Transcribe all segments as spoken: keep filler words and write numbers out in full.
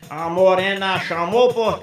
A morena chamou por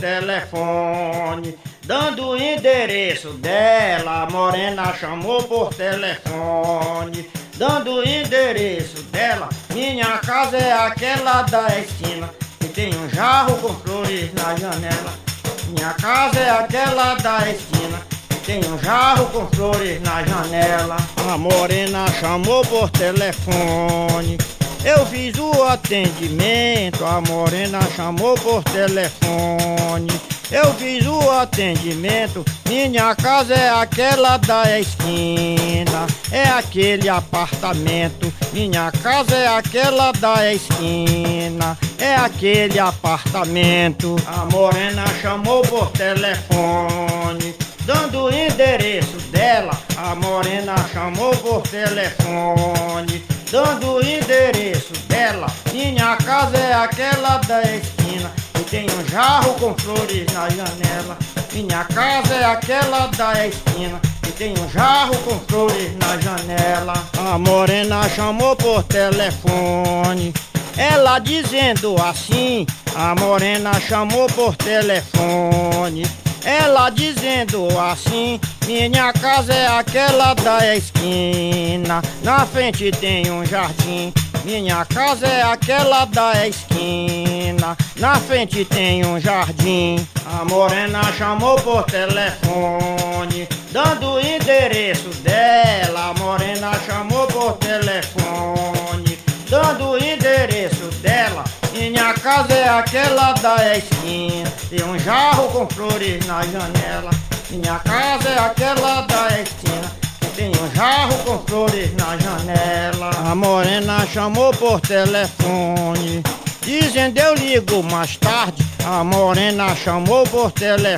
telefone, dando o endereço dela. A morena chamou por telefone, dando o endereço dela. Minha casa é aquela da esquina, que tem um jarro com flores na janela. Minha casa é aquela da esquina, que tem um jarro com flores na janela. A morena chamou por telefone, eu fiz o atendimento. A morena chamou por telefone, eu fiz o atendimento. Minha casa é aquela da esquina, é aquele apartamento. Minha casa é aquela da esquina, é aquele apartamento. A morena chamou por telefone, dando o endereço dela. A morena chamou por telefone, dando o endereço dela. Minha casa é aquela da esquina, que tem um jarro com flores na janela. Minha casa é aquela da esquina, que tem um jarro com flores na janela. A morena chamou por telefone, ela dizendo assim. A morena chamou por telefone, ela dizendo assim: minha casa é aquela da esquina, na frente tem um jardim. Minha casa é aquela da esquina, na frente tem um jardim. A morena chamou por telefone, dando o endereço dela. A morena chamou por telefone, dando o endereço dela. Minha casa é aquela da esquina, tem um jarro com flores na janela. Minha casa é aquela da esquina, que tem um jarro com flores na janela. A morena chamou por telefone, dizendo eu ligo mais tarde. A morena chamou por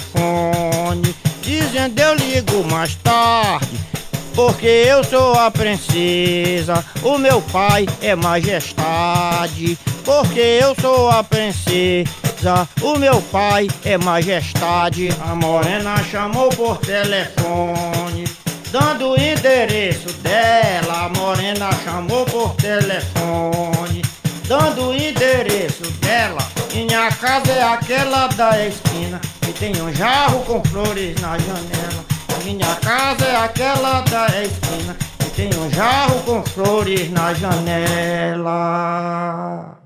telefone, dizendo eu ligo mais tarde, porque eu sou a princesa, o meu pai é majestade. Porque eu sou a princesa, o meu pai é majestade. A morena chamou por telefone, dando o endereço dela. A morena chamou por telefone, dando o endereço dela. Minha casa é aquela da esquina, que tem um jarro com flores na janela. Minha casa é aquela da esquina, que tem um jarro com flores na janela.